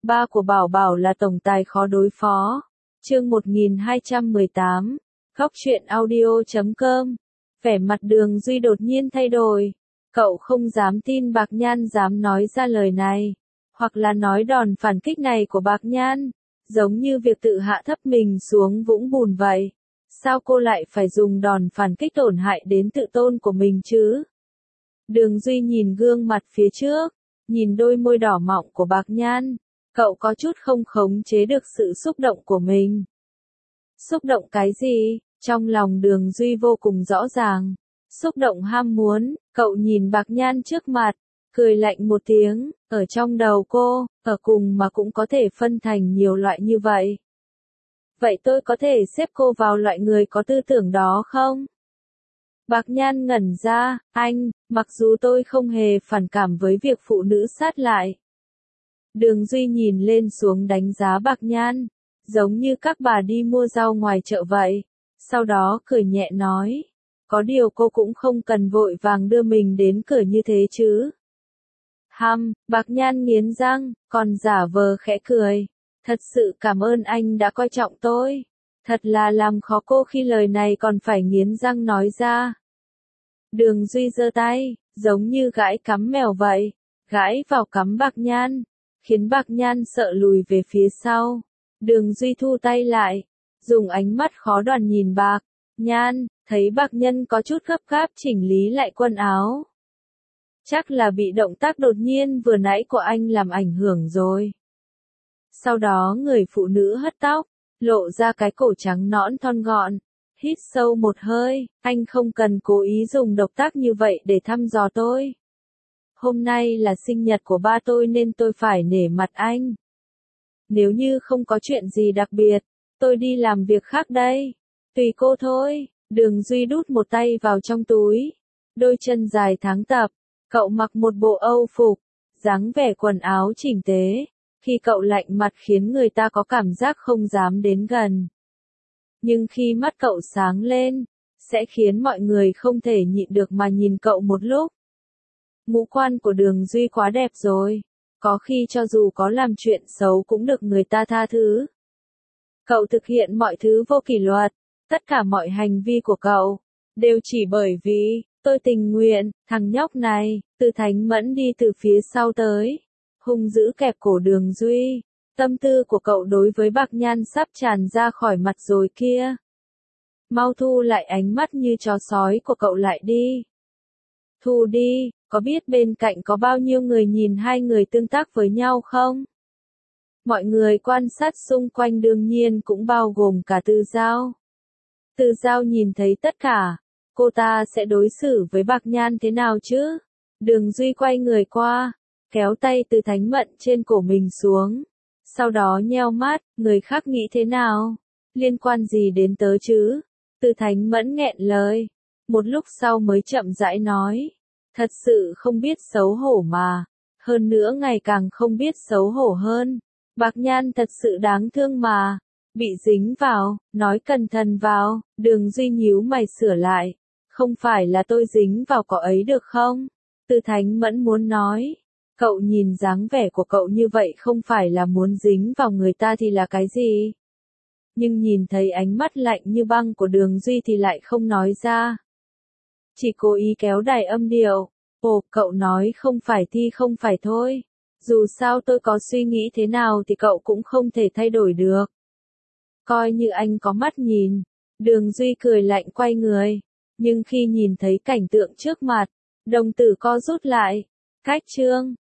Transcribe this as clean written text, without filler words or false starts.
Ba của Bảo Bảo là tổng tài khó đối phó. Chương 1218. Góc truyện audio.com. Vẻ mặt Đường Duy đột nhiên thay đổi. Cậu không dám tin Bạc Nhan dám nói ra lời này. Hoặc là nói đòn phản kích này của Bạc Nhan, giống như việc tự hạ thấp mình xuống vũng bùn vậy. Sao cô lại phải dùng đòn phản kích tổn hại đến tự tôn của mình chứ? Đường Duy nhìn gương mặt phía trước, nhìn đôi môi đỏ mọng của Bạc Nhan. Cậu có chút không khống chế được sự xúc động của mình. Xúc động cái gì? Trong lòng Đường Duy vô cùng rõ ràng. Xúc động ham muốn. Cậu nhìn Bạc Nhan trước mặt, cười lạnh một tiếng. Ở trong đầu cô, ở cùng mà cũng có thể phân thành nhiều loại như vậy. Vậy tôi có thể xếp cô vào loại người có tư tưởng đó không? Bạc Nhan ngẩn ra. Anh, mặc dù tôi không hề phản cảm với việc phụ nữ sát lại. Đường Duy nhìn lên xuống đánh giá Bạc Nhan, giống như các bà đi mua rau ngoài chợ vậy. Sau đó cười nhẹ nói, có điều cô cũng không cần vội vàng đưa mình đến cửa như thế chứ. Bạc Nhan nghiến răng, còn giả vờ khẽ cười. Thật sự cảm ơn anh đã coi trọng tôi. Thật là làm khó cô khi lời này còn phải nghiến răng nói ra. Đường Duy giơ tay, giống như gãi cắm mèo vậy, gãi vào cắm Bạc Nhan, khiến Bạc Nhan sợ lùi về phía sau. Đường Duy thu tay lại, dùng ánh mắt khó đoán nhìn Bạc Nhan, thấy Bạc Nhan có chút gấp gáp chỉnh lý lại quần áo. Chắc là bị động tác đột nhiên vừa nãy của anh làm ảnh hưởng rồi. Sau đó người phụ nữ hất tóc, lộ ra cái cổ trắng nõn thon gọn. Hít sâu một hơi, anh không cần cố ý dùng động tác như vậy để thăm dò tôi. Hôm nay là sinh nhật của ba tôi nên tôi phải nể mặt anh. Nếu như không có chuyện gì đặc biệt, tôi đi làm việc khác đây. Tùy cô thôi. Đường Duy đút một tay vào trong túi. Đôi chân dài tháng tập. Cậu mặc một bộ Âu phục, dáng vẻ quần áo chỉnh tề. Khi cậu lạnh mặt khiến người ta có cảm giác không dám đến gần. Nhưng khi mắt cậu sáng lên, sẽ khiến mọi người không thể nhịn được mà nhìn cậu một lúc. Ngũ quan của Đường Duy quá đẹp rồi, có khi cho dù có làm chuyện xấu cũng được người ta tha thứ. Cậu thực hiện mọi thứ vô kỷ luật, tất cả mọi hành vi của cậu, đều chỉ bởi vì, tôi tình nguyện. Thằng nhóc này, Từ Thánh Mẫn đi từ phía sau tới, hung dữ kẹp cổ Đường Duy. Tâm tư của cậu đối với Bạc Nhan sắp tràn ra khỏi mặt rồi kia. Mau thu lại ánh mắt như chó sói của cậu lại đi. Thu đi, có biết bên cạnh có bao nhiêu người nhìn hai người tương tác với nhau không? Mọi người quan sát xung quanh đương nhiên cũng bao gồm cả Từ Giao. Từ Giao nhìn thấy tất cả, cô ta sẽ đối xử với Bạc Nhan thế nào chứ? Đường Duy quay người qua, kéo tay Từ Thánh Mẫn trên cổ mình xuống. Sau đó nheo mắt, người khác nghĩ thế nào? Liên quan gì đến tớ chứ? Từ Thánh Mẫn nghẹn lời. Một lúc sau mới chậm rãi nói. Thật sự không biết xấu hổ mà. Hơn nữa ngày càng không biết xấu hổ hơn. Bạc Nhan thật sự đáng thương mà. Bị dính vào, nói cẩn thận vào. Đường Duy nhíu mày sửa lại. Không phải là tôi dính vào cậu ấy được không? Từ Thánh Mẫn muốn nói. Cậu nhìn dáng vẻ của cậu như vậy không phải là muốn dính vào người ta thì là cái gì? Nhưng nhìn thấy ánh mắt lạnh như băng của Đường Duy thì lại không nói ra. Chỉ cố ý kéo đài âm điệu. Ồ, cậu nói không phải thì không phải thôi. Dù sao tôi có suy nghĩ thế nào thì cậu cũng không thể thay đổi được. Coi như anh có mắt nhìn. Đường Duy cười lạnh quay người. Nhưng khi nhìn thấy cảnh tượng trước mặt, đồng tử co rút lại. Cách chương.